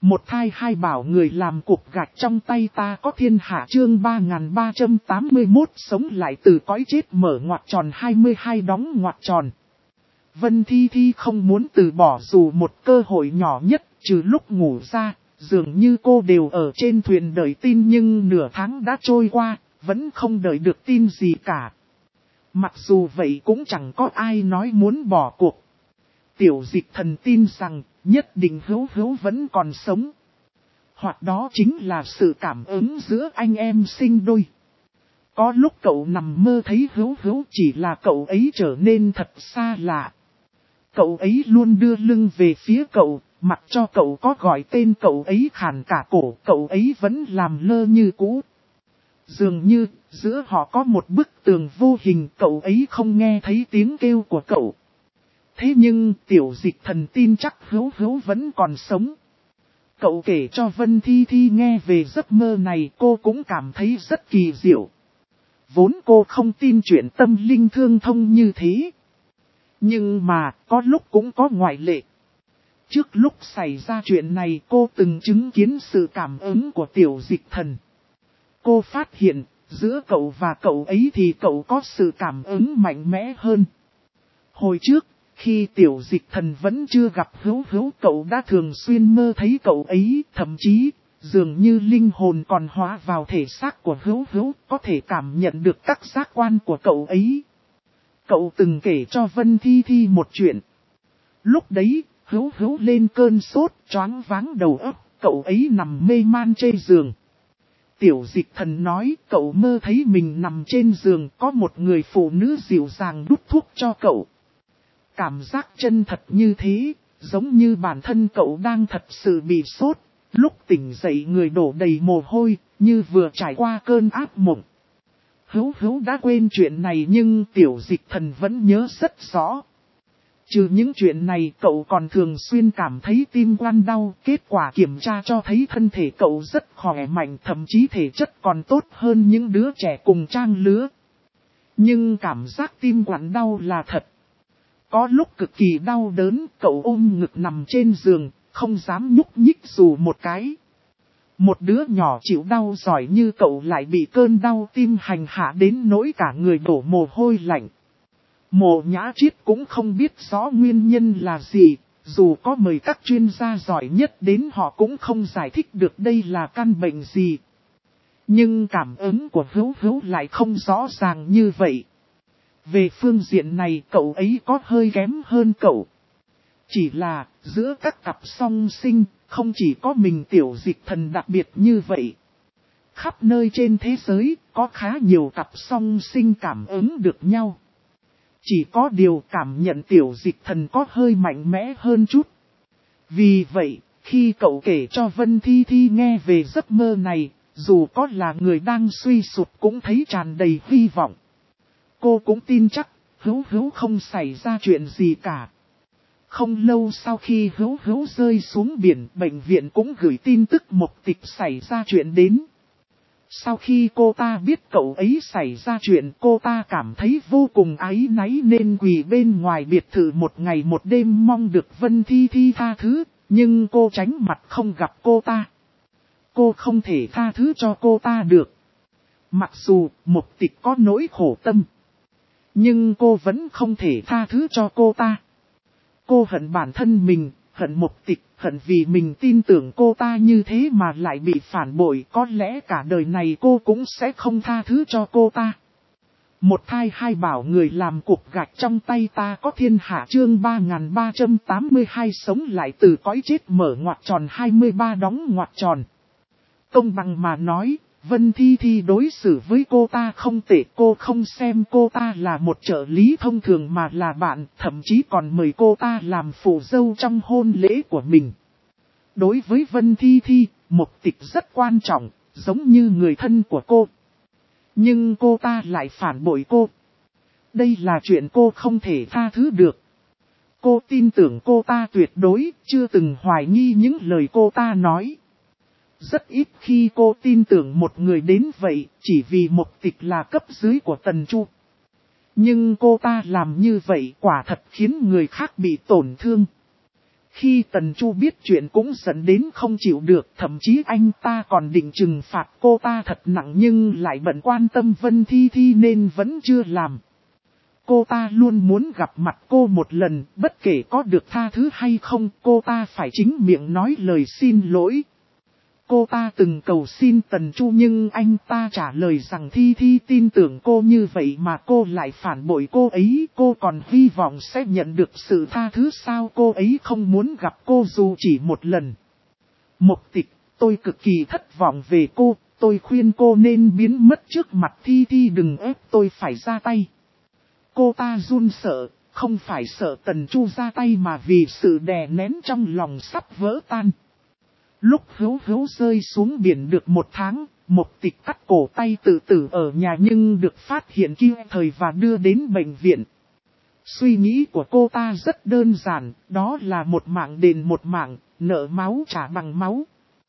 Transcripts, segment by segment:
Một thai hai bảo người làm cục gạch trong tay ta có thiên hạ chương 3381 sống lại từ cõi chết mở ngoặc tròn 22 đóng ngoặc tròn. Vân Thi Thi không muốn từ bỏ dù một cơ hội nhỏ nhất trừ lúc ngủ ra, dường như cô đều ở trên thuyền đợi tin nhưng nửa tháng đã trôi qua, vẫn không đợi được tin gì cả. Mặc dù vậy cũng chẳng có ai nói muốn bỏ cuộc. Tiểu Dịch Thần tin rằng nhất định Hữu Hữu vẫn còn sống. Hoặc đó chính là sự cảm ứng giữa anh em sinh đôi. Có lúc cậu nằm mơ thấy Hữu Hữu chỉ là cậu ấy trở nên thật xa lạ. Cậu ấy luôn đưa lưng về phía cậu, mặc cho cậu có gọi tên cậu ấy khàn cả cổ, cậu ấy vẫn làm lơ như cũ. Dường như, giữa họ có một bức tường vô hình, cậu ấy không nghe thấy tiếng kêu của cậu. Thế nhưng, Tiểu Dịch Thần tin chắc Hữu Hữu vẫn còn sống. Cậu kể cho Vân Thi Thi nghe về giấc mơ này, cô cũng cảm thấy rất kỳ diệu. Vốn cô không tin chuyện tâm linh thương thông như thế. Nhưng mà, có lúc cũng có ngoại lệ. Trước lúc xảy ra chuyện này cô từng chứng kiến sự cảm ứng của Tiểu Dịch Thần. Cô phát hiện, giữa cậu và cậu ấy thì cậu có sự cảm ứng mạnh mẽ hơn. Hồi trước, khi Tiểu Dịch Thần vẫn chưa gặp Hữu Hữu, cậu đã thường xuyên mơ thấy cậu ấy, thậm chí, dường như linh hồn còn hóa vào thể xác của Hữu Hữu, có thể cảm nhận được các giác quan của cậu ấy. Cậu từng kể cho Vân Thi Thi một chuyện. Lúc đấy, Hữu Hữu lên cơn sốt, choáng váng đầu óc, cậu ấy nằm mê man trên giường. Tiểu Dịch Thần nói cậu mơ thấy mình nằm trên giường, có một người phụ nữ dịu dàng đút thuốc cho cậu. Cảm giác chân thật như thế, giống như bản thân cậu đang thật sự bị sốt, lúc tỉnh dậy người đổ đầy mồ hôi, như vừa trải qua cơn ác mộng. Hữu Hữu đã quên chuyện này nhưng Tiểu Dịch Thần vẫn nhớ rất rõ. Trừ những chuyện này cậu còn thường xuyên cảm thấy tim gan đau, kết quả kiểm tra cho thấy thân thể cậu rất khỏe mạnh, thậm chí thể chất còn tốt hơn những đứa trẻ cùng trang lứa. Nhưng cảm giác tim gan đau là thật. Có lúc cực kỳ đau đớn, cậu ôm ngực nằm trên giường, không dám nhúc nhích dù một cái. Một đứa nhỏ chịu đau giỏi như cậu lại bị cơn đau tim hành hạ đến nỗi cả người đổ mồ hôi lạnh. Mộ Nhã Triết cũng không biết rõ nguyên nhân là gì, dù có mời các chuyên gia giỏi nhất đến họ cũng không giải thích được đây là căn bệnh gì. Nhưng cảm ứng của Hữu Hữu lại không rõ ràng như vậy. Về phương diện này cậu ấy có hơi kém hơn cậu. Chỉ là, giữa các cặp song sinh, không chỉ có mình Tiểu Dịch Thần đặc biệt như vậy. Khắp nơi trên thế giới, có khá nhiều cặp song sinh cảm ứng được nhau. Chỉ có điều cảm nhận Tiểu Dịch Thần có hơi mạnh mẽ hơn chút. Vì vậy, khi cậu kể cho Vân Thi Thi nghe về giấc mơ này, dù có là người đang suy sụp cũng thấy tràn đầy hy vọng. Cô cũng tin chắc, Hữu Hữu không xảy ra chuyện gì cả. Không lâu sau khi Hữu Hữu rơi xuống biển, bệnh viện cũng gửi tin tức Mộc Tịch xảy ra chuyện đến. Sau khi cô ta biết cậu ấy xảy ra chuyện, cô ta cảm thấy vô cùng áy náy nên quỳ bên ngoài biệt thự một ngày một đêm mong được Vân Thi Thi tha thứ, nhưng cô tránh mặt không gặp cô ta. Cô không thể tha thứ cho cô ta được. Mặc dù Mộc Tịch có nỗi khổ tâm, nhưng cô vẫn không thể tha thứ cho cô ta. Cô hận bản thân mình, hận Mộc Tịch, hận vì mình tin tưởng cô ta như thế mà lại bị phản bội. Có lẽ cả đời này cô cũng sẽ không tha thứ cho cô ta. Một thai hai bảo người làm cục gạch trong tay ta có thiên hạ chương 3382 sống lại từ cõi chết mở ngoặc tròn 23 đóng ngoặc tròn. Công bằng mà nói, Vân Thi Thi đối xử với cô ta không tệ, cô không xem cô ta là một trợ lý thông thường mà là bạn, thậm chí còn mời cô ta làm phù dâu trong hôn lễ của mình. Đối với Vân Thi Thi, Mộc Tịch rất quan trọng, giống như người thân của cô. Nhưng cô ta lại phản bội cô. Đây là chuyện cô không thể tha thứ được. Cô tin tưởng cô ta tuyệt đối, chưa từng hoài nghi những lời cô ta nói. Rất ít khi cô tin tưởng một người đến vậy, chỉ vì Mộc Tịch là cấp dưới của Tần Chu. Nhưng cô ta làm như vậy quả thật khiến người khác bị tổn thương. Khi Tần Chu biết chuyện cũng giận đến không chịu được, thậm chí anh ta còn định trừng phạt cô ta thật nặng nhưng lại bận quan tâm Vân Thi Thi nên vẫn chưa làm. Cô ta luôn muốn gặp mặt cô một lần, bất kể có được tha thứ hay không, cô ta phải chính miệng nói lời xin lỗi. Cô ta từng cầu xin Tần Chu nhưng anh ta trả lời rằng Thi Thi tin tưởng cô như vậy mà cô lại phản bội cô ấy. Cô còn hy vọng sẽ nhận được sự tha thứ sao? Cô ấy không muốn gặp cô dù chỉ một lần. Mộc Tịch, tôi cực kỳ thất vọng về cô, tôi khuyên cô nên biến mất trước mặt Thi Thi, đừng ép tôi phải ra tay. Cô ta run sợ, không phải sợ Tần Chu ra tay mà vì sự đè nén trong lòng sắp vỡ tan. Lúc Hữu Hữu rơi xuống biển được 1 tháng, Mộc Tịch cắt cổ tay tự tử ở nhà nhưng được phát hiện kịp thời và đưa đến bệnh viện. Suy nghĩ của cô ta rất đơn giản, đó là một mạng đền một mạng, nợ máu trả bằng máu.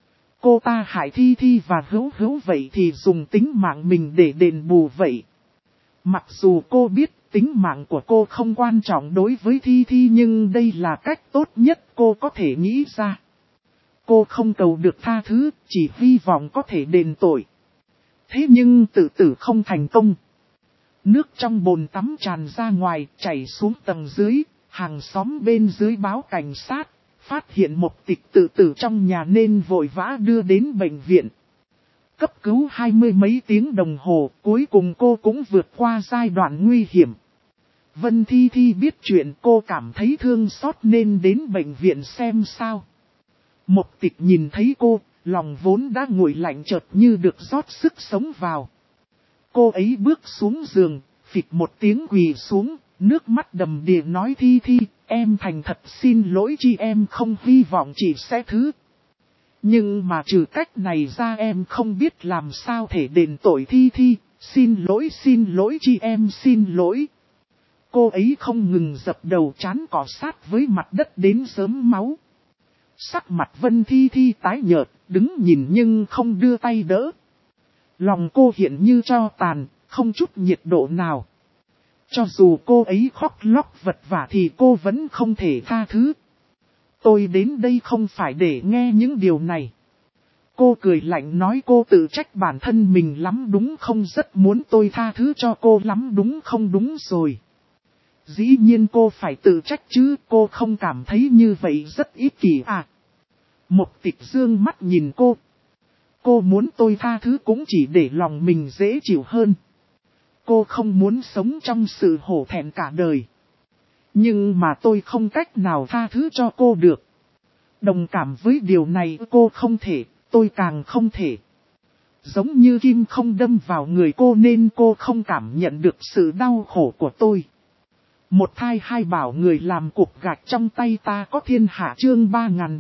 Cô ta hại Thi Thi và Hữu Hữu vậy thì dùng tính mạng mình để đền bù vậy. Mặc dù cô biết tính mạng của cô không quan trọng đối với Thi Thi nhưng đây là cách tốt nhất cô có thể nghĩ ra. Cô không cầu được tha thứ, chỉ hy vọng có thể đền tội. Thế nhưng tự tử không thành công. Nước trong bồn tắm tràn ra ngoài, chảy xuống tầng dưới, hàng xóm bên dưới báo cảnh sát, phát hiện Mộc Tịch tự tử trong nhà nên vội vã đưa đến bệnh viện. Cấp cứu 20 mấy tiếng đồng hồ, cuối cùng cô cũng vượt qua giai đoạn nguy hiểm. Vân Thi Thi biết chuyện, cô cảm thấy thương xót nên đến bệnh viện xem sao. Mộc Tịch nhìn thấy cô, lòng vốn đã nguội lạnh chợt như được rót sức sống vào. Cô ấy bước xuống giường, phịch một tiếng quỳ xuống, nước mắt đầm đìa nói Thi Thi, em thành thật xin lỗi chị, em không hy vọng chị sẽ thứ. Nhưng mà trừ cách này ra em không biết làm sao thể đền tội Thi Thi, xin lỗi chị, em xin lỗi. Cô ấy không ngừng dập đầu trán cọ sát với mặt đất đến sớm máu. Sắc mặt Vân Thi Thi tái nhợt, đứng nhìn nhưng không đưa tay đỡ. Lòng cô hiện như tro tàn, không chút nhiệt độ nào. Cho dù cô ấy khóc lóc vật vã thì cô vẫn không thể tha thứ. Tôi đến đây không phải để nghe những điều này. Cô cười lạnh nói cô tự trách bản thân mình lắm đúng không, rất muốn tôi tha thứ cho cô lắm đúng không, đúng rồi. Dĩ nhiên cô phải tự trách chứ, cô không cảm thấy như vậy rất ích kỷ à. Mộc Tịch dương mắt nhìn cô. Cô muốn tôi tha thứ cũng chỉ để lòng mình dễ chịu hơn. Cô không muốn sống trong sự hổ thẹn cả đời. Nhưng mà tôi không cách nào tha thứ cho cô được. Đồng cảm với điều này cô không thể, tôi càng không thể. Giống như kim không đâm vào người cô nên cô không cảm nhận được sự đau khổ của tôi. Một thai hai bảo người làm cục gạch trong tay ta có thiên hạ chương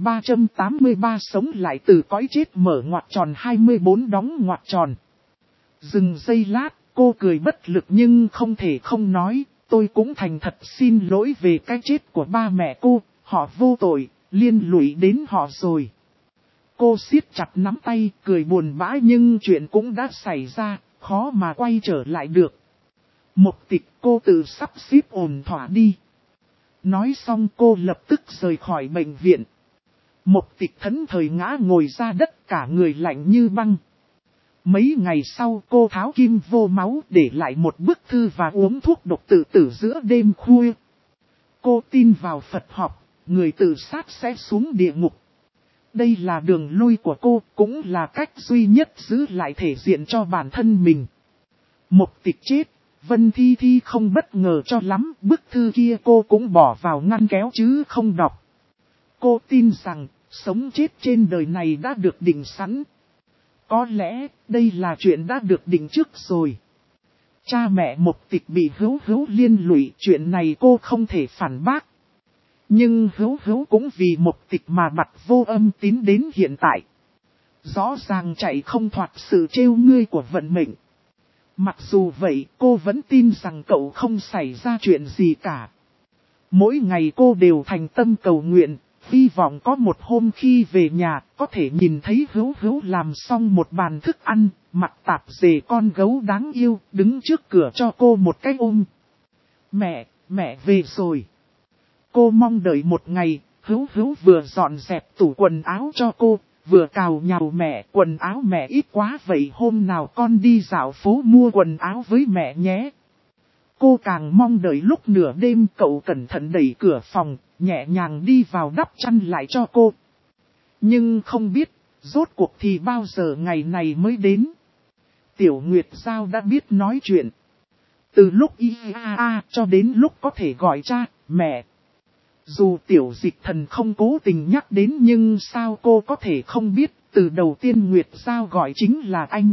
3383 sống lại từ cõi chết mở ngoặc tròn 24 đóng ngoặc tròn. Dừng giây lát, cô cười bất lực nhưng không thể không nói, tôi cũng thành thật xin lỗi về cái chết của ba mẹ cô, họ vô tội, liên lụy đến họ rồi. Cô siết chặt nắm tay, cười buồn bã nhưng chuyện cũng đã xảy ra, khó mà quay trở lại được. Mộc Tịch, cô tự sắp xếp ổn thỏa đi. Nói xong cô lập tức rời khỏi bệnh viện. Mộc Tịch thẫn thời ngã ngồi ra đất, cả người lạnh như băng. Mấy ngày sau cô tháo kim vô máu để lại một bức thư và uống thuốc độc tự tử giữa đêm khuya. Cô tin vào Phật học, người tự sát sẽ xuống địa ngục. Đây là đường lui của cô, cũng là cách duy nhất giữ lại thể diện cho bản thân mình. Mộc Tịch chết, Vân Thi Thi không bất ngờ cho lắm, bức thư kia cô cũng bỏ vào ngăn kéo chứ không đọc. Cô tin rằng, sống chết trên đời này đã được định sẵn. Có lẽ, đây là chuyện đã được định trước rồi. Cha mẹ Mộc Tịch bị Hữu Hữu liên lụy, chuyện này cô không thể phản bác. Nhưng Hữu Hữu cũng vì Mộc Tịch mà bặt vô âm tín đến hiện tại. Rõ ràng chạy không thoát sự trêu ngươi của vận mệnh. Mặc dù vậy, cô vẫn tin rằng cậu không xảy ra chuyện gì cả. Mỗi ngày cô đều thành tâm cầu nguyện, hy vọng có một hôm khi về nhà, có thể nhìn thấy Hữu Hữu làm xong một bàn thức ăn, mặt tạp dề con gấu đáng yêu, đứng trước cửa cho cô một cái ôm. Mẹ về rồi. Cô mong đợi một ngày, Hữu Hữu vừa dọn dẹp tủ quần áo cho cô, vừa cào nhào mẹ, quần áo mẹ ít quá vậy hôm nào con đi dạo phố mua quần áo với mẹ nhé. Cô càng mong đợi lúc nửa đêm cậu cẩn thận đẩy cửa phòng, nhẹ nhàng đi vào đắp chăn lại cho cô. Nhưng không biết, rốt cuộc thì bao giờ ngày này mới đến. Tiểu Nguyệt Giao đã biết nói chuyện. Từ lúc IAA cho đến lúc có thể gọi cha, mẹ. Dù Tiểu Dịch Thần không cố tình nhắc đến nhưng sao cô có thể không biết, từ đầu tiên Nguyệt Giao gọi chính là anh.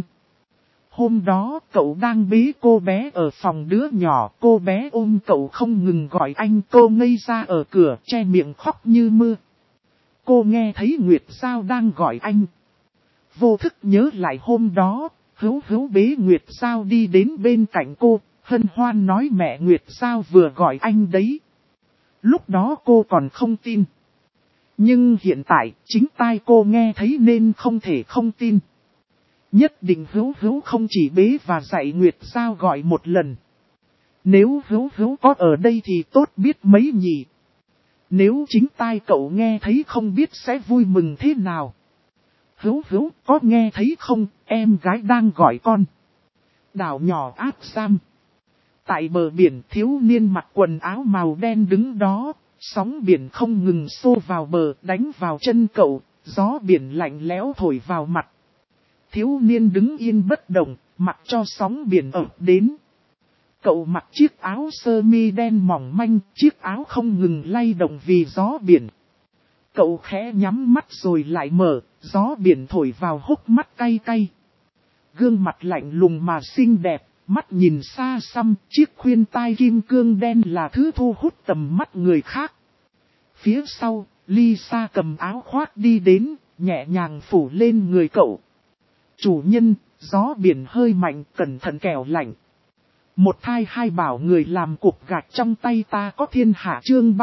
Hôm đó cậu đang bế cô bé ở phòng đứa nhỏ, cô bé ôm cậu không ngừng gọi anh, cô ngây ra ở cửa che miệng khóc như mưa. Cô nghe thấy Nguyệt Giao đang gọi anh. Vô thức nhớ lại hôm đó, Hữu Hữu bế Nguyệt Giao đi đến bên cạnh cô, hân hoan nói mẹ Nguyệt Giao vừa gọi anh đấy. Lúc đó cô còn không tin. Nhưng hiện tại, chính tai cô nghe thấy nên không thể không tin. Nhất định Hữu Hữu không chỉ bế và dạy Nguyệt Giao gọi một lần. Nếu Hữu Hữu có ở đây thì tốt biết mấy nhỉ. Nếu chính tai cậu nghe thấy không biết sẽ vui mừng thế nào. Hữu Hữu có nghe thấy không, em gái đang gọi con. Đảo nhỏ Áp Sam. Tại bờ biển thiếu niên mặc quần áo màu đen đứng đó, sóng biển không ngừng xô vào bờ đánh vào chân cậu, gió biển lạnh lẽo thổi vào mặt. Thiếu niên đứng yên bất động, mặc cho sóng biển ập đến. Cậu mặc chiếc áo sơ mi đen mỏng manh, chiếc áo không ngừng lay động vì gió biển. Cậu khẽ nhắm mắt rồi lại mở, gió biển thổi vào hốc mắt cay cay. Gương mặt lạnh lùng mà xinh đẹp, mắt nhìn xa xăm, chiếc khuyên tai kim cương đen là thứ thu hút tầm mắt người khác. Phía sau, Lisa cầm áo khoác đi đến, nhẹ nhàng phủ lên người cậu. Chủ nhân, gió biển hơi mạnh, cẩn thận kẻo lạnh. Một thai hai bảo người làm cục gạch trong tay ta có thiên hạ chương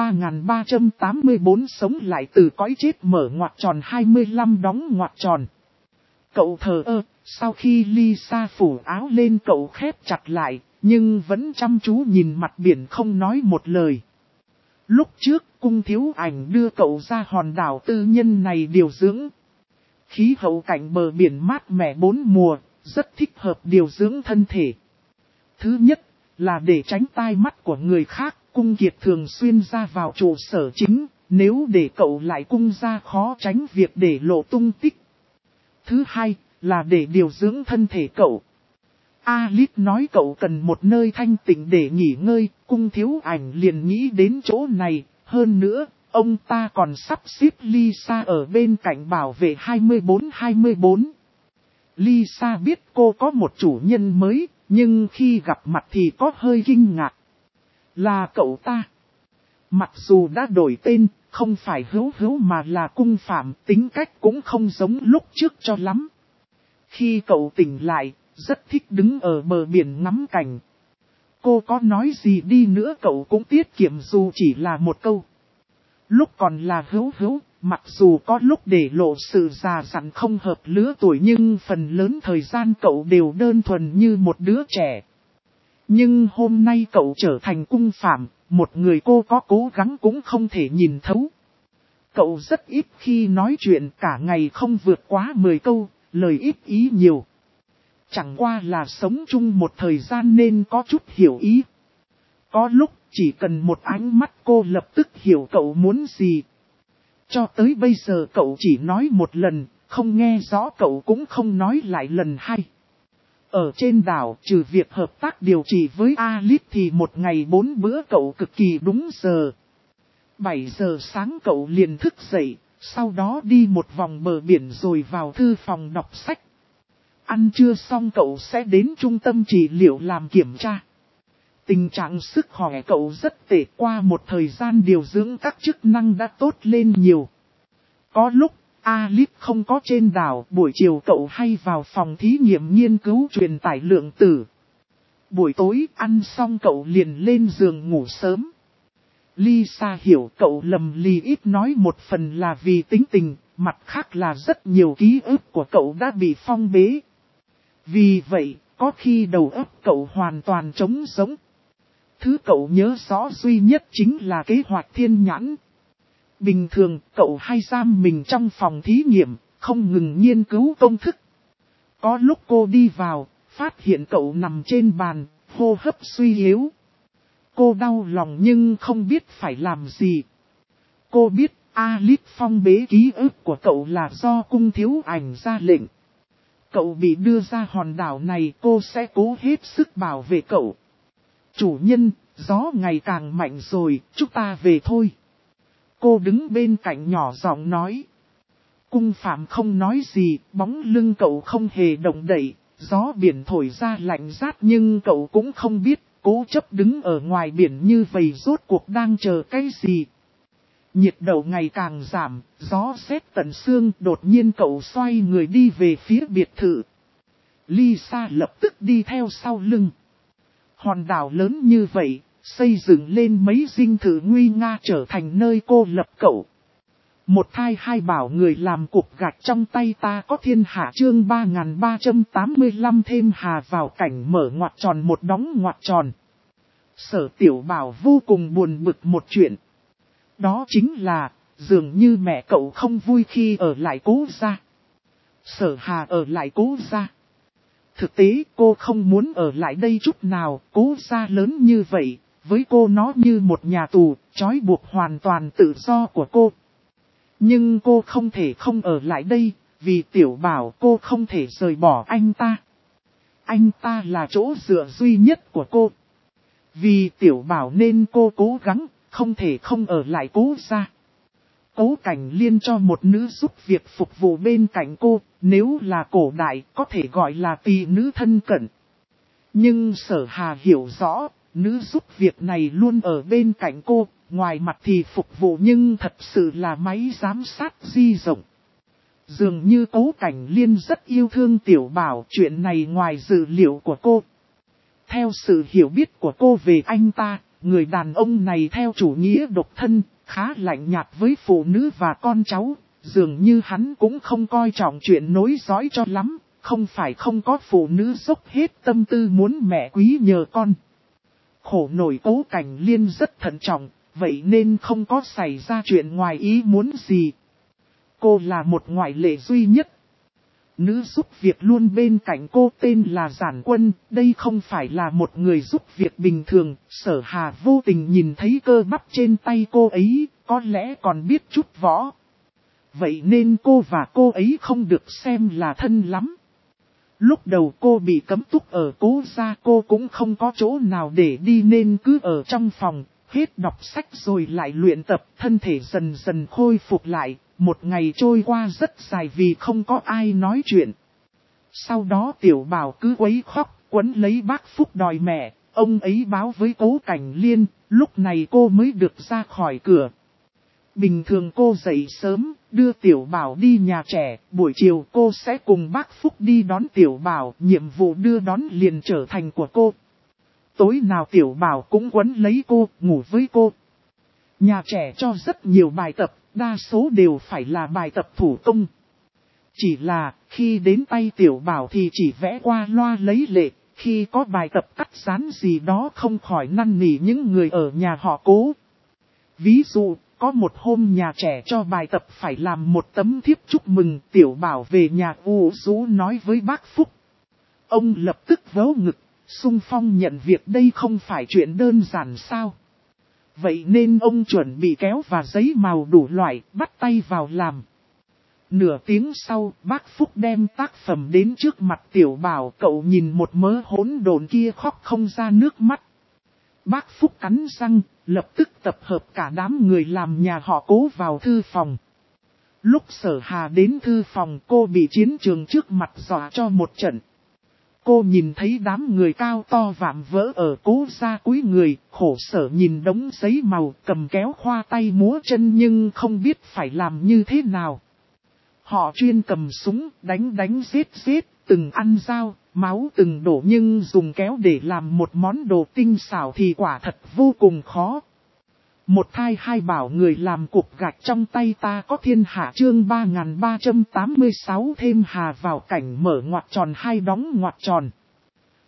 3384 sống lại từ cõi chết mở ngoặc tròn 25 đóng ngoặc tròn. Cậu thờ ơ, sau khi Lisa phủ áo lên cậu khép chặt lại, nhưng vẫn chăm chú nhìn mặt biển không nói một lời. Lúc trước, Cung Thiếu Ảnh đưa cậu ra hòn đảo tư nhân này điều dưỡng. Khí hậu cạnh bờ biển mát mẻ bốn mùa, rất thích hợp điều dưỡng thân thể. Thứ nhất, là để tránh tai mắt của người khác, Cung Kiệt thường xuyên ra vào trụ sở chính, nếu để cậu lại cung ra khó tránh việc để lộ tung tích. Thứ hai, là để điều dưỡng thân thể cậu. Alice nói cậu cần một nơi thanh tịnh để nghỉ ngơi, Cung Thiếu Ảnh liền nghĩ đến chỗ này, hơn nữa, ông ta còn sắp xếp Lisa ở bên cạnh bảo vệ 24-24. Lisa biết cô có một chủ nhân mới, nhưng khi gặp mặt thì có hơi kinh ngạc. Là cậu ta. Mặc dù đã đổi tên, không phải Hữu Hữu mà là Cung Phạm, tính cách cũng không giống lúc trước cho lắm. Khi cậu tỉnh lại, rất thích đứng ở bờ biển ngắm cảnh. Cô có nói gì đi nữa cậu cũng tiết kiệm dù chỉ là một câu. Lúc còn là Hữu Hữu, mặc dù có lúc để lộ sự già dặn không hợp lứa tuổi nhưng phần lớn thời gian cậu đều đơn thuần như một đứa trẻ. Nhưng hôm nay cậu trở thành Cung Phạm, một người cô có cố gắng cũng không thể nhìn thấu. Cậu rất ít khi nói chuyện, cả ngày không vượt quá 10 câu, lời ít ý nhiều. Chẳng qua là sống chung một thời gian nên có chút hiểu ý. Có lúc chỉ cần một ánh mắt cô lập tức hiểu cậu muốn gì. Cho tới bây giờ cậu chỉ nói một lần, không nghe rõ cậu cũng không nói lại lần hai. Ở trên đảo, trừ việc hợp tác điều trị với Alice thì một ngày 4 bữa cậu cực kỳ đúng giờ. 7 giờ sáng cậu liền thức dậy, sau đó đi một vòng bờ biển rồi vào thư phòng đọc sách. Ăn trưa xong cậu sẽ đến trung tâm trị liệu làm kiểm tra. Tình trạng sức khỏe cậu rất tệ, qua một thời gian điều dưỡng các chức năng đã tốt lên nhiều. Có lúc, Alice không có trên đảo, buổi chiều cậu hay vào phòng thí nghiệm nghiên cứu truyền tải lượng tử. Buổi tối ăn xong cậu liền lên giường ngủ sớm. Lisa hiểu cậu lầm lì ít nói một phần là vì tính tình, mặt khác là rất nhiều ký ức của cậu đã bị phong bế. Vì vậy, có khi đầu óc cậu hoàn toàn trống rỗng. Thứ cậu nhớ rõ duy nhất chính là kế hoạch thiên nhãn. Bình thường cậu hay giam mình trong phòng thí nghiệm, không ngừng nghiên cứu công thức. Có lúc cô đi vào, phát hiện cậu nằm trên bàn, hô hấp suy yếu. Cô đau lòng nhưng không biết phải làm gì. Cô biết Alice phong bế ký ức của cậu là do cung thiếu ảnh ra lệnh. Cậu bị đưa ra hòn đảo này, cô sẽ cố hết sức bảo vệ cậu. Chủ nhân, gió ngày càng mạnh rồi, chúng ta về thôi. Cô đứng bên cạnh nhỏ giọng nói. Cung Phạm không nói gì, bóng lưng cậu không hề động đậy, gió biển thổi ra lạnh rát nhưng cậu cũng không biết, cố chấp đứng ở ngoài biển như vậy rốt cuộc đang chờ cái gì. Nhiệt độ ngày càng giảm, gió rét tận xương, đột nhiên cậu xoay người đi về phía biệt thự. Lisa lập tức đi theo sau lưng. Hòn đảo lớn như vậy, xây dựng lên mấy dinh thự nguy nga trở thành nơi cô lập cậu. Một thai hai bảo người làm cục gạch trong tay ta có thiên hạ chương 3385 thêm hà vào cảnh mở ngoặc tròn một đóng ngoặc tròn. Sở Tiểu Bảo vô cùng buồn bực một chuyện. Đó chính là, dường như mẹ cậu không vui khi ở lại Cố gia. Sở Hà ở lại Cố gia. Thực tế cô không muốn ở lại đây chút nào, Cố gia lớn như vậy, với cô nó như một nhà tù, trói buộc hoàn toàn tự do của cô. Nhưng cô không thể không ở lại đây, vì Tiểu Bảo cô không thể rời bỏ anh ta. Anh ta là chỗ dựa duy nhất của cô. Vì Tiểu Bảo nên cô cố gắng, không thể không ở lại Cố gia. Cố Cảnh Liên cho một nữ giúp việc phục vụ bên cạnh cô, nếu là cổ đại có thể gọi là tỳ nữ thân cận. Nhưng Sở Hà hiểu rõ, nữ giúp việc này luôn ở bên cạnh cô, ngoài mặt thì phục vụ nhưng thật sự là máy giám sát di rộng. Dường như Cố Cảnh Liên rất yêu thương Tiểu Bảo, chuyện này ngoài dự liệu của cô. Theo sự hiểu biết của cô về anh ta, người đàn ông này theo chủ nghĩa độc thân, khá lạnh nhạt với phụ nữ và con cháu, dường như hắn cũng không coi trọng chuyện nối dõi cho lắm, không phải không có phụ nữ dốc hết tâm tư muốn mẹ quý nhờ con. Khổ nổi Cố Cảnh Liên rất thận trọng, vậy nên không có xảy ra chuyện ngoài ý muốn gì. Cô là một ngoại lệ duy nhất. Nữ giúp việc luôn bên cạnh cô tên là Giản Quân, đây không phải là một người giúp việc bình thường, Sở Hà vô tình nhìn thấy cơ bắp trên tay cô ấy, có lẽ còn biết chút võ. Vậy nên cô và cô ấy không được xem là thân lắm. Lúc đầu cô bị cấm túc ở Cố gia, cô cũng không có chỗ nào để đi nên cứ ở trong phòng, hết đọc sách rồi lại luyện tập, thân thể dần dần khôi phục lại. Một ngày trôi qua rất dài vì không có ai nói chuyện. Sau đó Tiểu Bảo cứ quấy khóc, quấn lấy bác Phúc đòi mẹ, ông ấy báo với Cố Cảnh Liên, lúc này cô mới được ra khỏi cửa. Bình thường cô dậy sớm, đưa Tiểu Bảo đi nhà trẻ, buổi chiều cô sẽ cùng bác Phúc đi đón Tiểu Bảo, nhiệm vụ đưa đón liền trở thành của cô. Tối nào Tiểu Bảo cũng quấn lấy cô, ngủ với cô. Nhà trẻ cho rất nhiều bài tập, đa số đều phải là bài tập thủ công. Chỉ là, khi đến tay Tiểu Bảo thì chỉ vẽ qua loa lấy lệ, khi có bài tập cắt dán gì đó không khỏi năn nỉ những người ở nhà họ Cố. Ví dụ, có một hôm nhà trẻ cho bài tập phải làm một tấm thiếp chúc mừng, Tiểu Bảo về nhà u rũ nói với bác Phúc. Ông lập tức vớ ngực, xung phong nhận việc đây không phải chuyện đơn giản sao. Vậy nên ông chuẩn bị kéo và giấy màu đủ loại, bắt tay vào làm. Nửa tiếng sau, bác Phúc đem tác phẩm đến trước mặt Tiểu Bảo, cậu nhìn một mớ hỗn độn kia khóc không ra nước mắt. Bác Phúc cắn răng, lập tức tập hợp cả đám người làm nhà họ Cố vào thư phòng. Lúc Sở Hà đến thư phòng, cô bị chiến trường trước mặt dọa cho một trận. Cô nhìn thấy đám người cao to vạm vỡ ở Cố gia cúi người, khổ sở nhìn đống giấy màu, cầm kéo khoa tay múa chân nhưng không biết phải làm như thế nào. Họ chuyên cầm súng, đánh giết, từng ăn dao, máu từng đổ nhưng dùng kéo để làm một món đồ tinh xảo thì quả thật vô cùng khó. Một thai hai bảo người làm cục gạch trong tay ta có thiên hạ chương 3386 thêm hà vào cảnh mở ngoặc tròn hai đóng ngoặc tròn.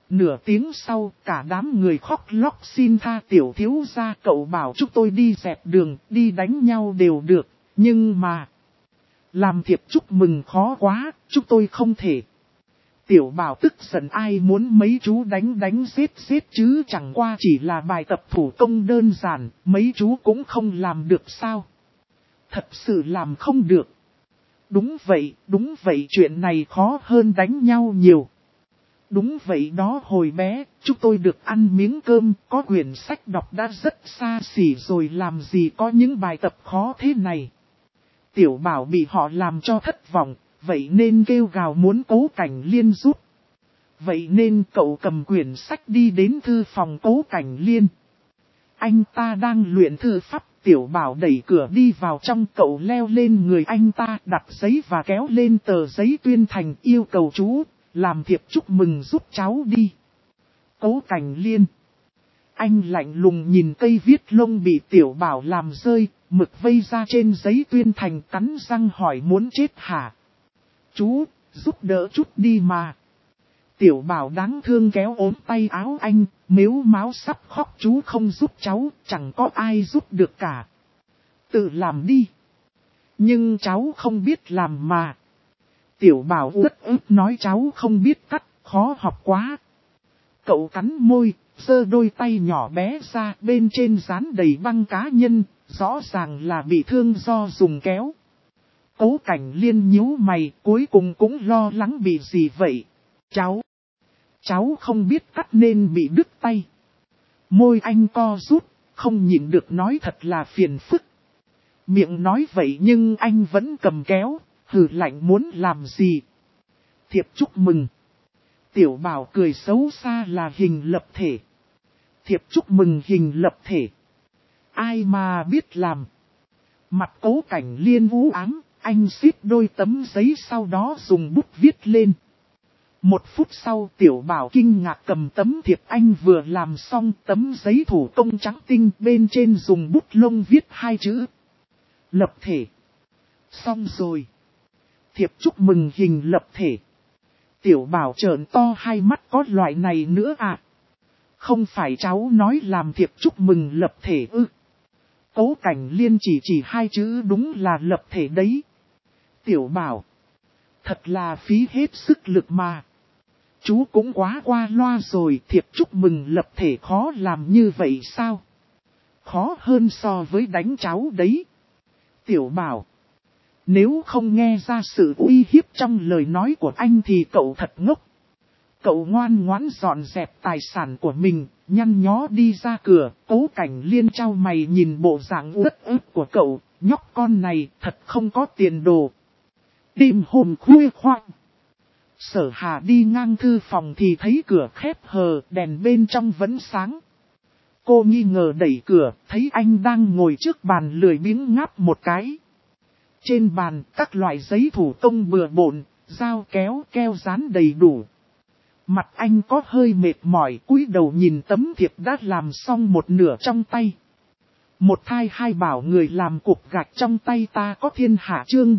Nửa tiếng sau, cả đám người khóc lóc xin tha tiểu thiếu gia, cậu bảo chúng tôi đi dẹp đường, đi đánh nhau đều được, nhưng mà làm thiệp chúc mừng khó quá, chúng tôi không thể. Tiểu Bảo tức giận, ai muốn mấy chú đánh giết chứ, chẳng qua chỉ là bài tập thủ công đơn giản, mấy chú cũng không làm được sao? Thật sự làm không được. Đúng vậy, chuyện này khó hơn đánh nhau nhiều. Đúng vậy đó, hồi bé, chúng tôi được ăn miếng cơm, có quyển sách đọc đã rất xa xỉ rồi, làm gì có những bài tập khó thế này. Tiểu Bảo bị họ làm cho thất vọng, vậy nên kêu gào muốn Cố Cảnh Liên giúp. Vậy nên cậu cầm quyển sách đi đến thư phòng Cố Cảnh Liên. Anh ta đang luyện thư pháp, Tiểu Bảo đẩy cửa đi vào trong, cậu leo lên người anh ta, đặt giấy và kéo lên tờ giấy tuyên thành, yêu cầu chú làm thiệp chúc mừng giúp cháu đi. Cố Cảnh Liên. Anh lạnh lùng nhìn cây viết lông bị Tiểu Bảo làm rơi, mực vây ra trên giấy tuyên thành, cắn răng hỏi muốn chết hả? Chú, giúp đỡ chút đi mà. Tiểu Bảo đáng thương kéo ốm tay áo anh, mếu máo sắp khóc, chú không giúp cháu, chẳng có ai giúp được cả. Tự làm đi. Nhưng cháu không biết làm mà. Tiểu Bảo uất ức nói cháu không biết cắt, khó học quá. Cậu cắn môi, giơ đôi tay nhỏ bé ra, bên trên dán đầy băng cá nhân, rõ ràng là bị thương do dùng kéo. Cố Cảnh Liên nhíu mày, cuối cùng cũng lo lắng bị gì vậy? Cháu không biết cắt nên bị đứt tay. Môi anh co rút, không nhịn được nói thật là phiền phức. Miệng nói vậy nhưng anh vẫn cầm kéo, hừ lạnh muốn làm gì? Thiệp chúc mừng. Tiểu Bảo cười xấu xa là hình lập thể. Thiệp chúc mừng hình lập thể. Ai mà biết làm. Mặt Cố Cảnh Liên u ám, anh xiết đôi tấm giấy sau đó dùng bút viết lên. 1 phút sau Tiểu Bảo kinh ngạc cầm tấm thiệp anh vừa làm xong, tấm giấy thủ công trắng tinh, bên trên dùng bút lông viết 2 chữ. Lập thể. Xong rồi. Thiệp chúc mừng hình lập thể. Tiểu Bảo trợn to hai mắt, có loại này nữa à? Không phải cháu nói làm thiệp chúc mừng lập thể ư? Cố Cảnh Liên chỉ 2 chữ, đúng là lập thể đấy. Tiểu Bảo. Thật là phí hết sức lực mà. Chú cũng quá qua loa rồi, thiệp chúc mừng lập thể khó làm như vậy sao? Khó hơn so với đánh cháu đấy. Tiểu Bảo. Nếu không nghe ra sự uy hiếp trong lời nói của anh thì cậu thật ngốc. Cậu ngoan ngoãn dọn dẹp tài sản của mình, nhăn nhó đi ra cửa. Cố Cảnh Liên trao mày nhìn bộ dạng uất ức của cậu, nhóc con này thật không có tiền đồ. Đêm hôm khuya khoang. Sở Hà đi ngang thư phòng thì thấy cửa khép hờ, đèn bên trong vẫn sáng. Cô nghi ngờ đẩy cửa, thấy anh đang ngồi trước bàn lười biếng ngáp một cái. Trên bàn, các loại giấy thủ công bừa bộn, dao kéo, keo dán đầy đủ. Mặt anh có hơi mệt mỏi, cúi đầu nhìn tấm thiệp đã làm xong một nửa trong tay. Một thai hai bảo người làm cục gạch trong tay ta có thiên hạ, chương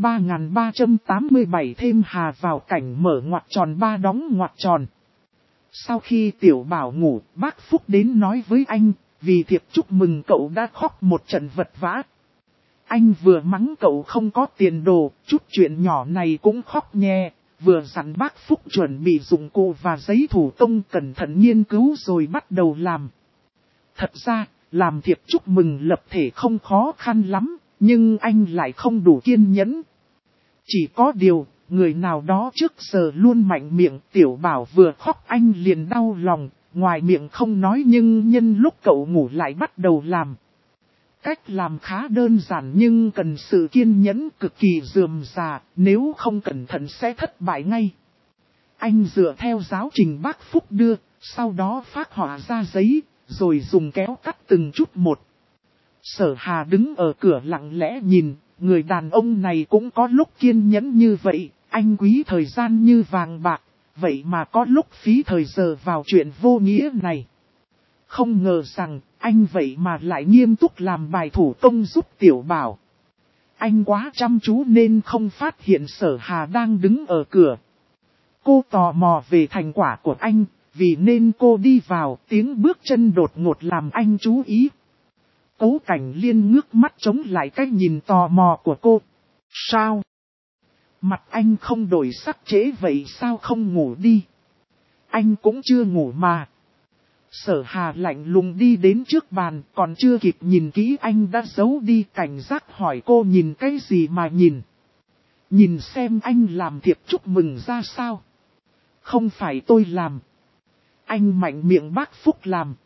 3387 thêm hà vào cảnh mở ngoặc tròn 3 đóng ngoặc tròn. Sau khi Tiểu Bảo ngủ, bác Phúc đến nói với anh, vì thiệp chúc mừng cậu đã khóc một trận vật vã. Anh vừa mắng cậu không có tiền đồ, chút chuyện nhỏ này cũng khóc nhè, vừa dặn bác Phúc chuẩn bị dụng cụ và giấy thủ công cẩn thận nghiên cứu rồi bắt đầu làm. Thật ra, làm thiệp chúc mừng lập thể không khó khăn lắm, nhưng anh lại không đủ kiên nhẫn. Chỉ có điều, người nào đó trước giờ luôn mạnh miệng, Tiểu Bảo vừa khóc anh liền đau lòng, ngoài miệng không nói nhưng nhân lúc cậu ngủ lại bắt đầu làm. Cách làm khá đơn giản nhưng cần sự kiên nhẫn cực kỳ rườm rà, nếu không cẩn thận sẽ thất bại ngay. Anh dựa theo giáo trình bác Phúc đưa, sau đó phác họa ra giấy, rồi dùng kéo cắt từng chút một. Sở Hà đứng ở cửa lặng lẽ nhìn, người đàn ông này cũng có lúc kiên nhẫn như vậy, anh quý thời gian như vàng bạc, vậy mà có lúc phí thời giờ vào chuyện vô nghĩa này. Không ngờ rằng, anh vậy mà lại nghiêm túc làm bài thủ công giúp Tiểu Bảo. Anh quá chăm chú nên không phát hiện Sở Hà đang đứng ở cửa. Cô tò mò về thành quả của anh, vì nên cô đi vào, tiếng bước chân đột ngột làm anh chú ý. Cố Cảnh Liên ngước mắt chống lại cái nhìn tò mò của cô. Sao? Mặt anh không đổi sắc trễ vậy sao không ngủ đi? Anh cũng chưa ngủ mà. Sở Hà lạnh lùng đi đến trước bàn, còn chưa kịp nhìn kỹ anh đã giấu đi, cảnh giác hỏi cô nhìn cái gì mà nhìn. Nhìn xem anh làm thiệp chúc mừng ra sao. Không phải tôi làm. Anh mạnh miệng bác Phúc làm.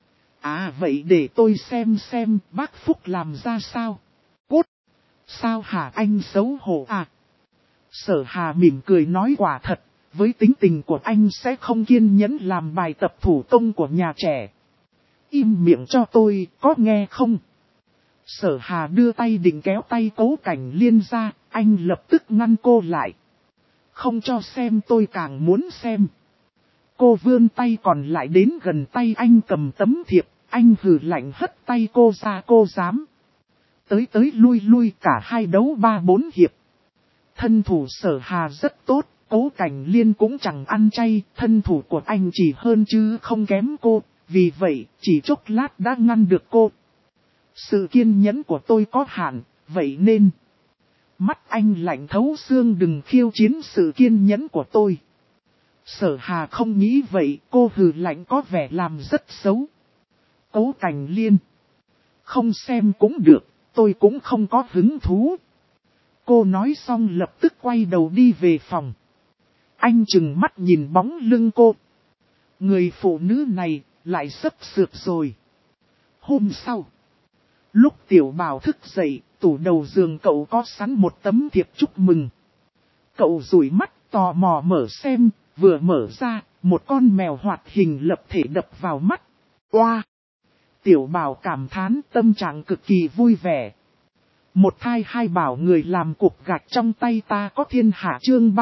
À vậy để tôi xem bác Phúc làm ra sao. Cút. Sao hả anh xấu hổ à? Sở Hà mỉm cười nói quả thật, với tính tình của anh sẽ không kiên nhẫn làm bài tập thủ công của nhà trẻ. Im miệng cho tôi, có nghe không? Sở Hà đưa tay định kéo tay Cố Cảnh Liên ra, anh lập tức ngăn cô lại. Không cho xem tôi càng muốn xem. Cô vươn tay còn lại đến gần tay anh cầm tấm thiệp, anh hừ lạnh hất tay cô ra, cô dám. Tới lui cả hai đấu 3-4 hiệp. Thân thủ Sở Hà rất tốt, Cố Cảnh Liên cũng chẳng ăn chay, thân thủ của anh chỉ hơn chứ không kém cô, vì vậy chỉ chốc lát đã ngăn được cô. Sự kiên nhẫn của tôi có hạn, vậy nên... Mắt anh lạnh thấu xương, đừng khiêu chiến sự kiên nhẫn của tôi. Sở Hà không nghĩ vậy, cô hừ lạnh có vẻ làm rất xấu. Cố Cảnh Liên. Không xem cũng được, tôi cũng không có hứng thú. Cô nói xong lập tức quay đầu đi về phòng. Anh chừng mắt nhìn bóng lưng cô. Người phụ nữ này lại sắp sượt rồi. Hôm sau, lúc Tiểu Bảo thức dậy, tủ đầu giường cậu có sẵn một tấm thiệp chúc mừng. Cậu dụi mắt tò mò mở xem, vừa mở ra, một con mèo hoạt hình lập thể đập vào mắt. Oa! Tiểu Bảo cảm thán, tâm trạng cực kỳ vui vẻ. Một thai hai bảo người làm cục gạch trong tay ta có thiên hạ, chương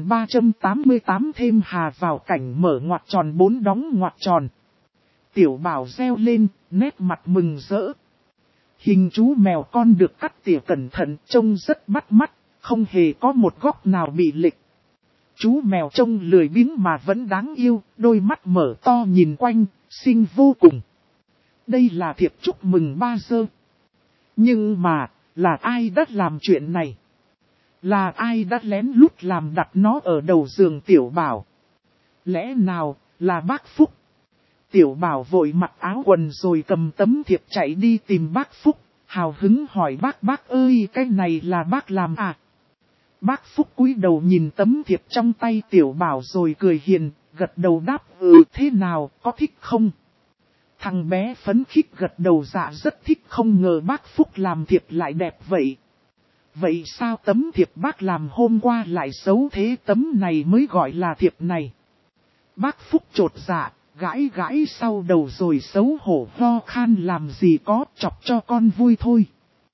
3388 thêm hà vào cảnh mở ngoặc tròn 4 đóng ngoặc tròn. Tiểu Bảo reo lên, nét mặt mừng rỡ. Hình chú mèo con được cắt tỉa cẩn thận, trông rất bắt mắt, không hề có một góc nào bị lệch. Chú mèo trông lười biếng mà vẫn đáng yêu, đôi mắt mở to nhìn quanh, xinh vô cùng. Đây là thiệp chúc mừng ba dơ. Nhưng mà, là ai đã làm chuyện này? Là ai đã lén lút làm đặt nó ở đầu giường Tiểu Bảo? Lẽ nào, là bác Phúc? Tiểu Bảo vội mặc áo quần rồi cầm tấm thiệp chạy đi tìm bác Phúc, hào hứng hỏi bác ơi, cái này là bác làm à? Bác Phúc cúi đầu nhìn tấm thiệp trong tay Tiểu Bảo rồi cười hiền, gật đầu đáp thế nào, có thích không? Thằng bé phấn khích gật đầu dạ rất thích, không ngờ bác Phúc làm thiệp lại đẹp vậy. Vậy sao tấm thiệp bác làm hôm qua lại xấu thế, tấm này mới gọi là thiệp này? Bác Phúc chột dạ, gãi sau đầu rồi xấu hổ ho khan, làm gì có, chọc cho con vui thôi.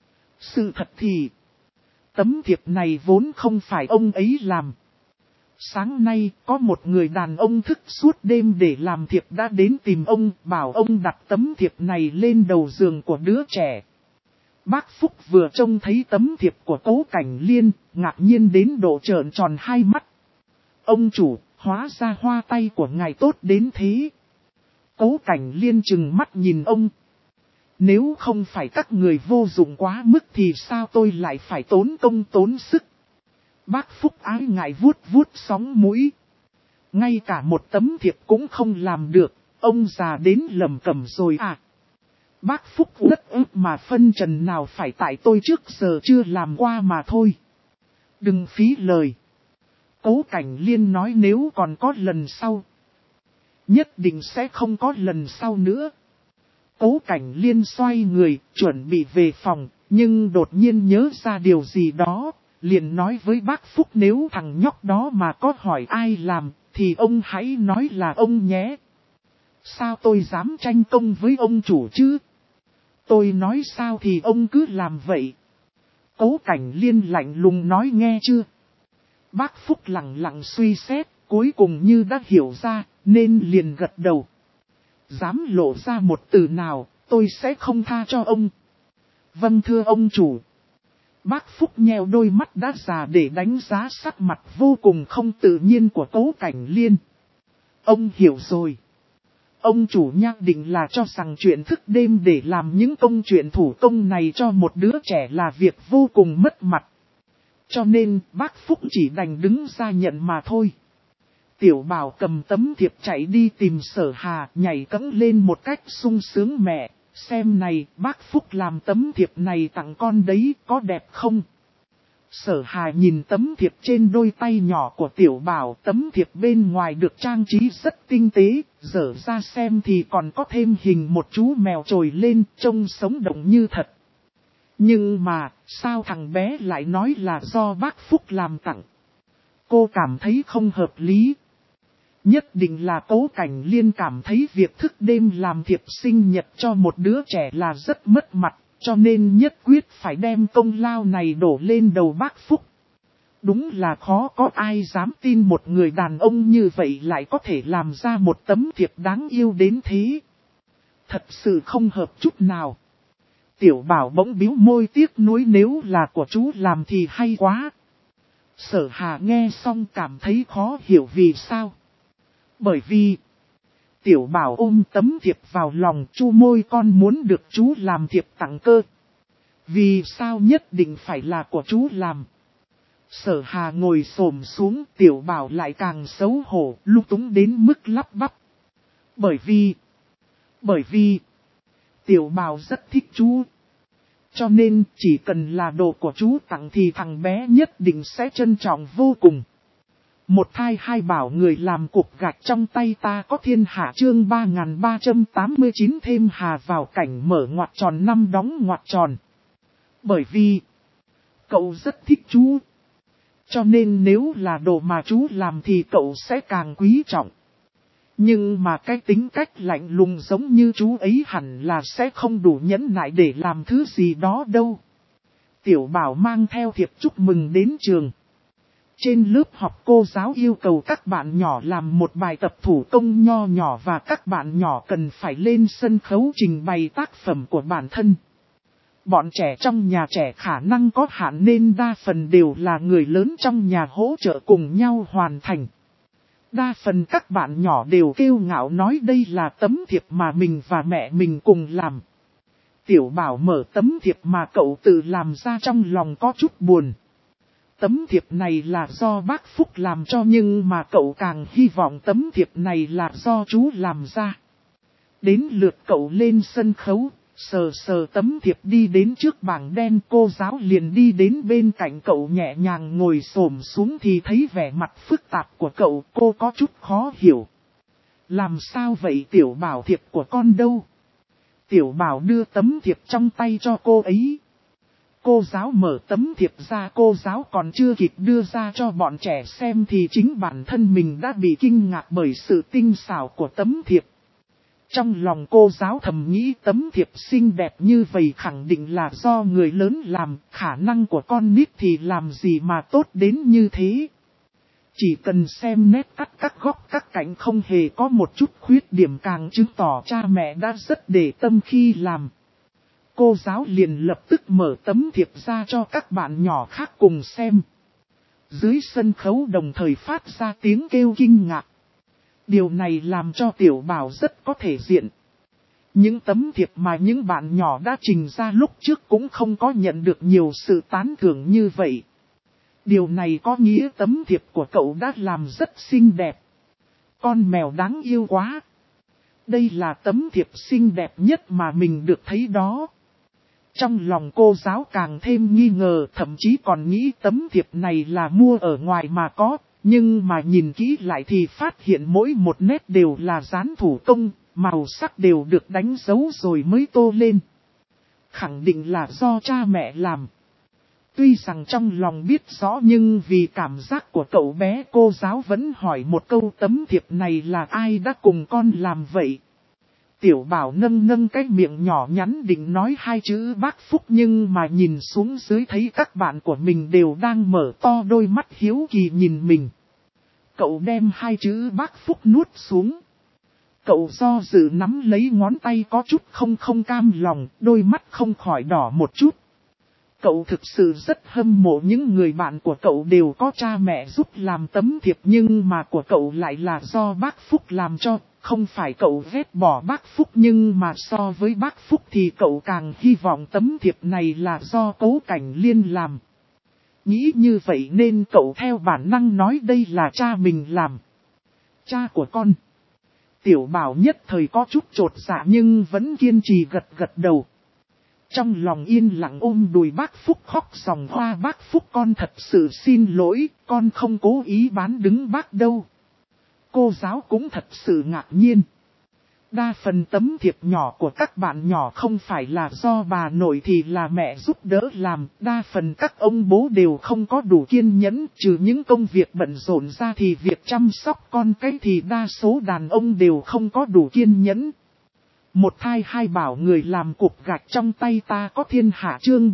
Sự thật thì, tấm thiệp này vốn không phải ông ấy làm. Sáng nay, có một người đàn ông thức suốt đêm để làm thiệp đã đến tìm ông, bảo ông đặt tấm thiệp này lên đầu giường của đứa trẻ. Bác Phúc vừa trông thấy tấm thiệp của Cố Cảnh Liên, ngạc nhiên đến độ trợn tròn hai mắt. Ông chủ, hóa ra hoa tay của ngài tốt đến thế. Cố Cảnh Liên trừng mắt nhìn ông. Nếu không phải các người vô dụng quá mức thì sao tôi lại phải tốn công tốn sức? Bác Phúc ái ngại vuốt sóng mũi. Ngay cả một tấm thiệp cũng không làm được, ông già đến lầm cẩm rồi à? Bác Phúc đất ức mà phân trần, nào phải tại tôi trước giờ chưa làm qua mà thôi. Đừng phí lời. Cố Cảnh Liên nói nếu còn có lần sau, nhất định sẽ không có lần sau nữa. Cố Cảnh Liên xoay người, chuẩn bị về phòng, nhưng đột nhiên nhớ ra điều gì đó, liền nói với bác Phúc nếu thằng nhóc đó mà có hỏi ai làm, thì ông hãy nói là ông nhé. Sao tôi dám tranh công với ông chủ chứ? Tôi nói sao thì ông cứ làm vậy. Cố Cảnh Liên lạnh lùng nói nghe chưa? Bác Phúc lặng lặng suy xét, cuối cùng như đã hiểu ra, nên liền gật đầu. Dám lộ ra một từ nào, tôi sẽ không tha cho ông. Vâng thưa ông chủ. Bác Phúc nheo đôi mắt đã già để đánh giá sắc mặt vô cùng không tự nhiên của Cố Cảnh Liên. Ông hiểu rồi. Ông chủ nhất định là cho rằng chuyện thức đêm để làm những công chuyện thủ công này cho một đứa trẻ là việc vô cùng mất mặt. Cho nên bác Phúc chỉ đành đứng ra nhận mà thôi. Tiểu Bảo cầm tấm thiệp chạy đi tìm Sở Hà, nhảy cẫng lên một cách sung sướng. Mẹ, xem này, bác Phúc làm tấm thiệp này tặng con đấy, có đẹp không? Sở Hà nhìn tấm thiệp trên đôi tay nhỏ của Tiểu Bảo, tấm thiệp bên ngoài được trang trí rất tinh tế, dở ra xem thì còn có thêm hình một chú mèo trồi lên, trông sống động như thật. Nhưng mà, sao thằng bé lại nói là do bác Phúc làm tặng? Cô cảm thấy không hợp lý. Nhất định là Cố Cảnh Liên cảm thấy việc thức đêm làm thiệp sinh nhật cho một đứa trẻ là rất mất mặt, cho nên nhất quyết phải đem công lao này đổ lên đầu bác Phúc. Đúng là khó có ai dám tin một người đàn ông như vậy lại có thể làm ra một tấm thiệp đáng yêu đến thế. Thật sự không hợp chút nào. Tiểu Bảo bỗng bĩu môi tiếc nuối, nếu là của chú làm thì hay quá. Sở Hà nghe xong cảm thấy khó hiểu vì sao. Bởi vì Tiểu Bảo ôm tấm thiệp vào lòng, chu môi, con muốn được chú làm thiệp tặng cơ. Vì sao nhất định phải là của chú làm? Sở Hà ngồi xổm xuống, Tiểu Bảo lại càng xấu hổ, lung túng đến mức lắp bắp. Bởi vì Tiểu Bảo rất thích chú. Cho nên chỉ cần là đồ của chú tặng thì thằng bé nhất định sẽ trân trọng vô cùng. Một thai hai bảo người làm cục gạch trong tay ta có thiên hạ, chương 3389 thêm Hà vào cảnh mở ngoặc tròn năm đóng ngoặc tròn. Bởi vì cậu rất thích chú. Cho nên nếu là đồ mà chú làm thì cậu sẽ càng quý trọng. Nhưng mà cái tính cách lạnh lùng giống như chú ấy hẳn là sẽ không đủ nhẫn nại để làm thứ gì đó đâu. Tiểu Bảo mang theo thiệp chúc mừng đến trường. Trên lớp học cô giáo yêu cầu các bạn nhỏ làm một bài tập thủ công nho nhỏ và các bạn nhỏ cần phải lên sân khấu trình bày tác phẩm của bản thân. Bọn trẻ trong nhà trẻ khả năng có hạn nên đa phần đều là người lớn trong nhà hỗ trợ cùng nhau hoàn thành. Đa phần các bạn nhỏ đều kiêu ngạo nói đây là tấm thiệp mà mình và mẹ mình cùng làm. Tiểu Bảo mở tấm thiệp mà cậu tự làm ra trong lòng có chút buồn. Tấm thiệp này là do bác Phúc làm cho nhưng mà cậu càng hy vọng tấm thiệp này là do chú làm ra. Đến lượt cậu lên sân khấu, sờ tấm thiệp đi đến trước bảng đen, cô giáo liền đi đến bên cạnh cậu nhẹ nhàng ngồi xổm xuống thì thấy vẻ mặt phức tạp của cậu, cô có chút khó hiểu. Làm sao vậy Tiểu Bảo, thiệp của con đâu? Tiểu Bảo đưa tấm thiệp trong tay cho cô ấy. Cô giáo mở tấm thiệp ra, cô giáo còn chưa kịp đưa ra cho bọn trẻ xem thì chính bản thân mình đã bị kinh ngạc bởi sự tinh xảo của tấm thiệp. Trong lòng cô giáo thầm nghĩ tấm thiệp xinh đẹp như vậy khẳng định là do người lớn làm, khả năng của con nít thì làm gì mà tốt đến như thế. Chỉ cần xem nét cắt các góc các cạnh không hề có một chút khuyết điểm càng chứng tỏ cha mẹ đã rất để tâm khi làm. Cô giáo liền lập tức mở tấm thiệp ra cho các bạn nhỏ khác cùng xem. Dưới sân khấu đồng thời phát ra tiếng kêu kinh ngạc. Điều này làm cho Tiểu Bảo rất có thể diện. Những tấm thiệp mà những bạn nhỏ đã trình ra lúc trước cũng không có nhận được nhiều sự tán thưởng như vậy. Điều này có nghĩa tấm thiệp của cậu đã làm rất xinh đẹp. Con mèo đáng yêu quá. Đây là tấm thiệp xinh đẹp nhất mà mình được thấy đó. Trong lòng cô giáo càng thêm nghi ngờ, thậm chí còn nghĩ tấm thiệp này là mua ở ngoài mà có. Nhưng mà nhìn kỹ lại thì phát hiện mỗi một nét đều là dán thủ công, màu sắc đều được đánh dấu rồi mới tô lên. Khẳng định là do cha mẹ làm. Tuy rằng trong lòng biết rõ nhưng vì cảm giác của cậu bé, cô giáo vẫn hỏi một câu tấm thiệp này là ai đã cùng con làm vậy. Tiểu Bảo nâng cái miệng nhỏ nhắn định nói hai chữ bác Phúc nhưng mà nhìn xuống dưới thấy các bạn của mình đều đang mở to đôi mắt hiếu kỳ nhìn mình. Cậu đem hai chữ bác Phúc nuốt xuống. Cậu do dự nắm lấy ngón tay có chút không cam lòng, đôi mắt không khỏi đỏ một chút. Cậu thực sự rất hâm mộ những người bạn của cậu đều có cha mẹ giúp làm tấm thiệp, nhưng mà của cậu lại là do bác Phúc làm cho. Không phải cậu ghét bỏ bác Phúc, nhưng mà so với bác Phúc thì cậu càng hy vọng tấm thiệp này là do Cố Cảnh Liên làm. Nghĩ như vậy nên cậu theo bản năng nói đây là cha mình làm. Cha của con. Tiểu Bảo nhất thời có chút chột dạ nhưng vẫn kiên trì gật gật đầu. Trong lòng yên lặng ôm đùi bác Phúc khóc ròng hoa. Bác Phúc, con thật sự xin lỗi, con không cố ý bán đứng bác đâu. Cô giáo cũng thật sự ngạc nhiên. Đa phần tấm thiệp nhỏ của các bạn nhỏ không phải là do bà nội thì là mẹ giúp đỡ làm. Đa phần các ông bố đều không có đủ kiên nhẫn, trừ những công việc bận rộn ra thì việc chăm sóc con cái thì đa số đàn ông đều không có đủ kiên nhẫn. Một thai hai bảo người làm cục gạch trong tay ta có thiên hạ chương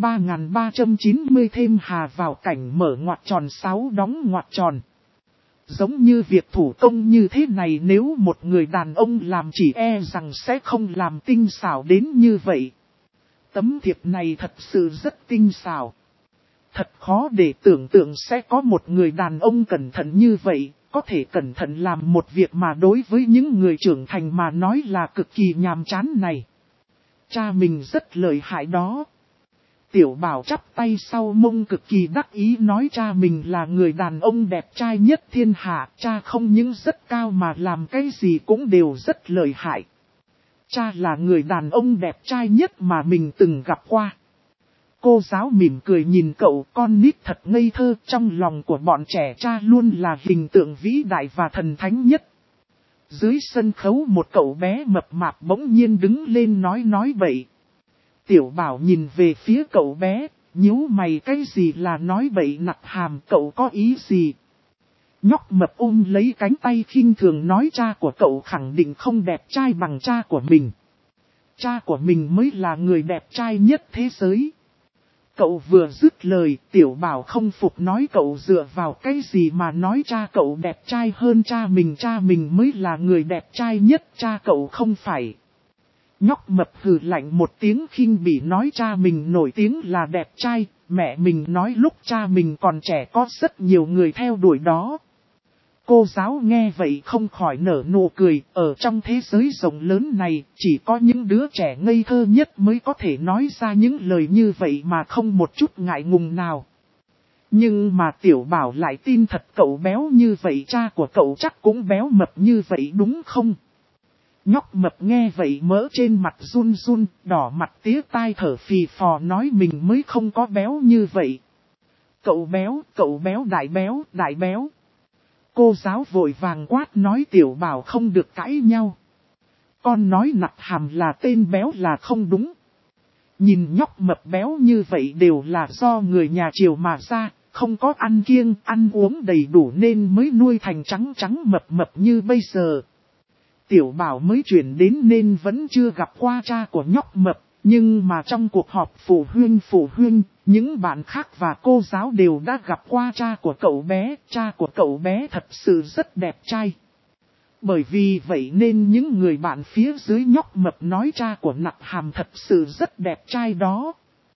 3390 thêm hà vào cảnh mở ngoặc tròn 6 đóng ngoặc tròn. Giống như việc thủ công như thế này nếu một người đàn ông làm chỉ e rằng sẽ không làm tinh xảo đến như vậy. Tấm thiệp này thật sự rất tinh xảo. Thật khó để tưởng tượng sẽ có một người đàn ông cẩn thận như vậy, có thể cẩn thận làm một việc mà đối với những người trưởng thành mà nói là cực kỳ nhàm chán này. Cha mình rất lợi hại đó. Tiểu Bảo chắp tay sau mông cực kỳ đắc ý nói cha mình là người đàn ông đẹp trai nhất thiên hạ. Cha không những rất cao mà làm cái gì cũng đều rất lợi hại. Cha là người đàn ông đẹp trai nhất mà mình từng gặp qua. Cô giáo mỉm cười nhìn cậu, con nít thật ngây thơ, trong lòng của bọn trẻ cha luôn là hình tượng vĩ đại và thần thánh nhất. Dưới sân khấu một cậu bé mập mạp bỗng nhiên đứng lên nói bậy. Tiểu Bảo nhìn về phía cậu bé, nhíu mày cái gì là nói bậy nặc hàm, cậu có ý gì? Nhóc mập ôm lấy cánh tay khinh thường nói cha của cậu khẳng định không đẹp trai bằng cha của mình. Cha của mình mới là người đẹp trai nhất thế giới. Cậu vừa dứt lời, Tiểu Bảo không phục nói cậu dựa vào cái gì mà nói cha cậu đẹp trai hơn cha mình mới là người đẹp trai nhất, cha cậu không phải. Nhóc mập hừ lạnh một tiếng khinh bỉ nói cha mình nổi tiếng là đẹp trai, mẹ mình nói lúc cha mình còn trẻ có rất nhiều người theo đuổi đó. Cô giáo nghe vậy không khỏi nở nụ cười, ở trong thế giới rộng lớn này, chỉ có những đứa trẻ ngây thơ nhất mới có thể nói ra những lời như vậy mà không một chút ngại ngùng nào. Nhưng mà Tiểu Bảo lại tin thật cậu béo như vậy, cha của cậu chắc cũng béo mập như vậy đúng không? Nhóc mập nghe vậy mỡ trên mặt run run, đỏ mặt tía tai thở phì phò nói mình mới không có béo như vậy. Cậu béo, đại béo. Cô giáo vội vàng quát nói Tiểu Bảo không được cãi nhau. Con nói nặc hàm là tên béo là không đúng. Nhìn nhóc mập béo như vậy đều là do người nhà Triều mà ra, không có ăn kiêng, ăn uống đầy đủ nên mới nuôi thành trắng mập như bây giờ. Tiểu Bảo mới chuyển đến nên vẫn chưa gặp qua cha của nhóc mập, nhưng mà trong cuộc họp phụ huynh, những bạn khác và cô giáo đều đã gặp qua cha của cậu bé, cha của cậu bé thật sự rất đẹp trai. Bởi vì vậy nên những người bạn phía dưới nhóc mập nói cha của nặc hàm thật sự rất đẹp trai đó.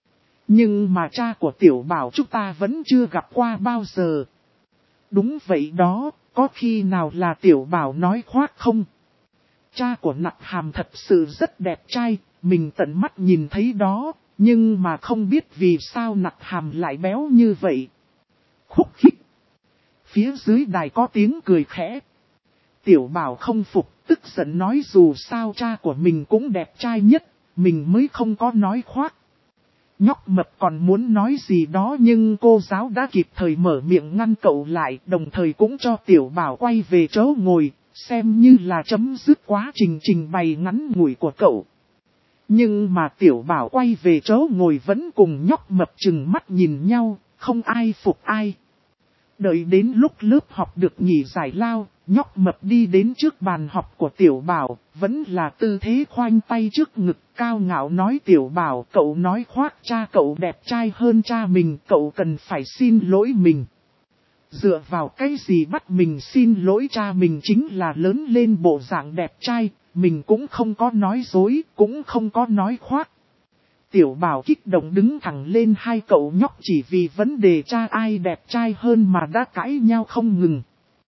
Nhưng mà cha của Tiểu Bảo chúng ta vẫn chưa gặp qua bao giờ. Đúng vậy đó, có khi nào là Tiểu Bảo nói khoác không? Cha của nặc hàm thật sự rất đẹp trai, mình tận mắt nhìn thấy đó, nhưng mà không biết vì sao nặc hàm lại béo như vậy. Khúc khích. Phía dưới đài có tiếng cười khẽ. Tiểu Bảo không phục, tức giận nói dù sao cha của mình cũng đẹp trai nhất, mình mới không có nói khoác. Nhóc mập còn muốn nói gì đó nhưng cô giáo đã kịp thời mở miệng ngăn cậu lại, đồng thời cũng cho Tiểu Bảo quay về chỗ ngồi, xem như là chấm dứt quá trình trình bày ngắn ngủi của cậu. Nhưng mà Tiểu Bảo quay về chỗ ngồi vẫn cùng nhóc mập chừng mắt nhìn nhau, không ai phục ai. Đợi đến lúc lớp học được nghỉ giải lao, nhóc mập đi đến trước bàn học của Tiểu Bảo, vẫn là tư thế khoanh tay trước ngực cao ngạo nói Tiểu Bảo cậu nói khoác cha cậu đẹp trai hơn cha mình, cậu cần phải xin lỗi mình. Dựa vào cái gì bắt mình xin lỗi, cha mình chính là lớn lên bộ dạng đẹp trai, mình cũng không có nói dối, cũng không có nói khoác. Tiểu Bảo kích động đứng thẳng lên, hai cậu nhóc chỉ vì vấn đề cha ai đẹp trai hơn mà đã cãi nhau không ngừng.